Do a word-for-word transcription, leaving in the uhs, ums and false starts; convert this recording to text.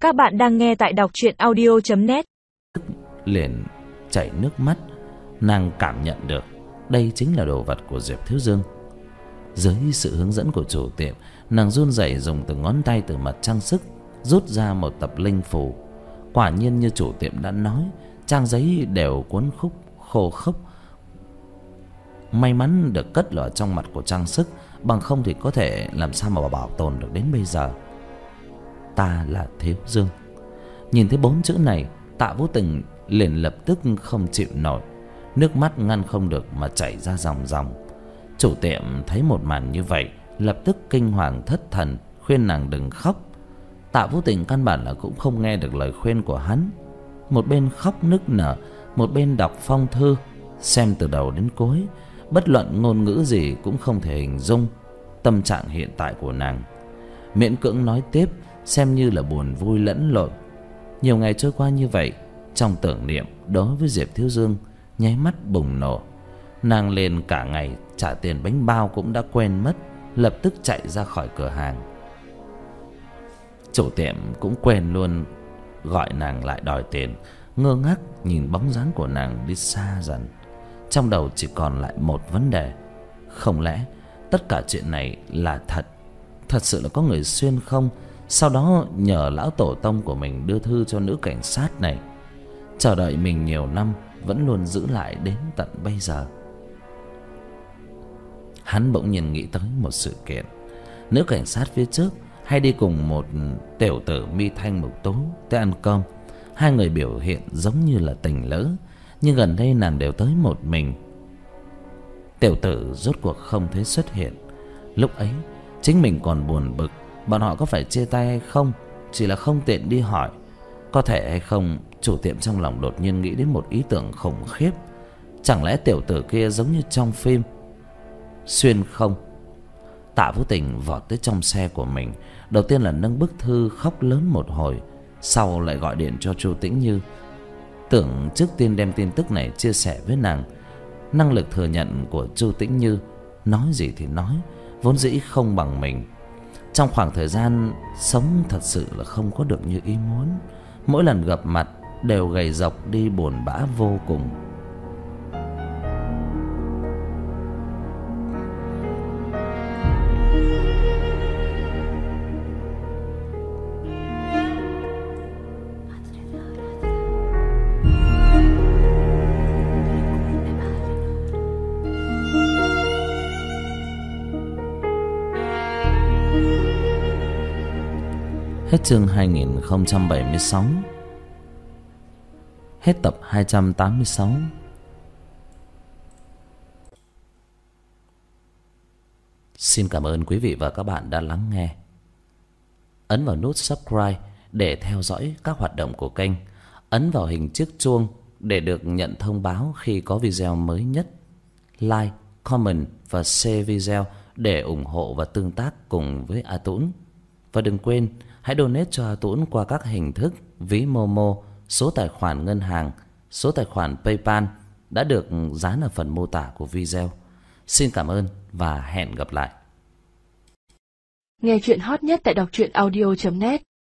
Các bạn đang nghe tại đọc truyện audio chấm net. Liền chảy nước mắt. Nàng cảm nhận được đây chính là đồ vật của Diệp Thiếu Dương. Dưới sự hướng dẫn của chủ tiệm, nàng run rẩy dùng từng ngón tay từ mặt trang sức rút ra một tập linh phù. Quả nhiên như chủ tiệm đã nói, trang giấy đều cuốn khúc khô khốc. May mắn được cất ở trong mặt của trang sức, bằng không thì có thể làm sao mà bảo tồn được đến bây giờ. Ta là Thiếu Dương. Nhìn thấy bốn chữ này, Tạ Vũ Tình liền lập tức không chịu nổi, nước mắt ngăn không được mà chảy ra ròng ròng. Chủ tiệm thấy một màn như vậy, lập tức kinh hoàng thất thần, khuyên nàng đừng khóc. Tạ Vũ Tình căn bản là cũng không nghe được lời khuyên của hắn, một bên khóc nức nở, một bên đọc phong thư, xem từ đầu đến cuối, bất luận ngôn ngữ gì cũng không thể hình dung tâm trạng hiện tại của nàng. Miễn cưỡng nói tiếp, xem như là buồn vui lẫn lộn. Nhiều ngày trôi qua như vậy, trong tưởng niệm đối với Diệp Thiếu Dương nháy mắt bùng nổ. Nàng liền cả ngày trả tiền bánh bao cũng đã quên mất, lập tức chạy ra khỏi cửa hàng. Chủ tiệm cũng quên luôn gọi nàng lại đòi tiền, ngơ ngác nhìn bóng dáng của nàng đi xa dần. Trong đầu chỉ còn lại một vấn đề: không lẽ tất cả chuyện này là thật? Thật sự là có người xuyên không? Sau đó nhờ lão tổ tông của mình đưa thư cho nữ cảnh sát này, chờ đợi mình nhiều năm vẫn luôn giữ lại đến tận bây giờ. Hắn bỗng nhiên nghĩ tới một sự kiện. Nữ cảnh sát phía trước hay đi cùng một tiểu tử mi thanh mục tú tới ăn cơm. Hai người biểu hiện giống như là tình lữ, nhưng gần đây nàng đều tới một mình. Tiểu tử rốt cuộc không thấy xuất hiện. Lúc ấy chính mình còn buồn bực, bọn họ có phải chia tay hay không, chỉ là không tiện đi hỏi. Có thể hay không, chủ tiệm trong lòng đột nhiên nghĩ đến một ý tưởng khủng khiếp. Chẳng lẽ tiểu tử kia giống như trong phim xuyên không? Tạ Vũ Tình vọt tới trong xe của mình, đầu tiên là nâng bức thư khóc lớn một hồi, sau lại gọi điện cho Chu Tĩnh Như, tưởng trước tiên đem tin tức này chia sẻ với nàng. Năng lực thừa nhận của Chu Tĩnh Như, nói gì thì nói, vốn dĩ không bằng mình. Trong khoảng thời gian sống thật sự là không có được như ý muốn, mỗi lần gặp mặt đều gầy dọc đi buồn bã vô cùng. Hết chương hai nghìn không trăm bảy mươi sáu. Hết tập hai trăm tám mươi sáu. Xin cảm ơn quý vị và các bạn đã lắng nghe. Ấn vào nút subscribe để theo dõi các hoạt động của kênh. Ấn vào hình chiếc chuông để được nhận thông báo khi có video mới nhất. Like, comment và share video để ủng hộ và tương tác cùng với A Tũng. Và đừng quên hãy donate cho A Tũng qua các hình thức ví Momo, số tài khoản ngân hàng, số tài khoản PayPal đã được dán ở phần mô tả của video. Xin cảm ơn và hẹn gặp lại. Nghe truyện hot nhất tại đọc truyện audio chấm net.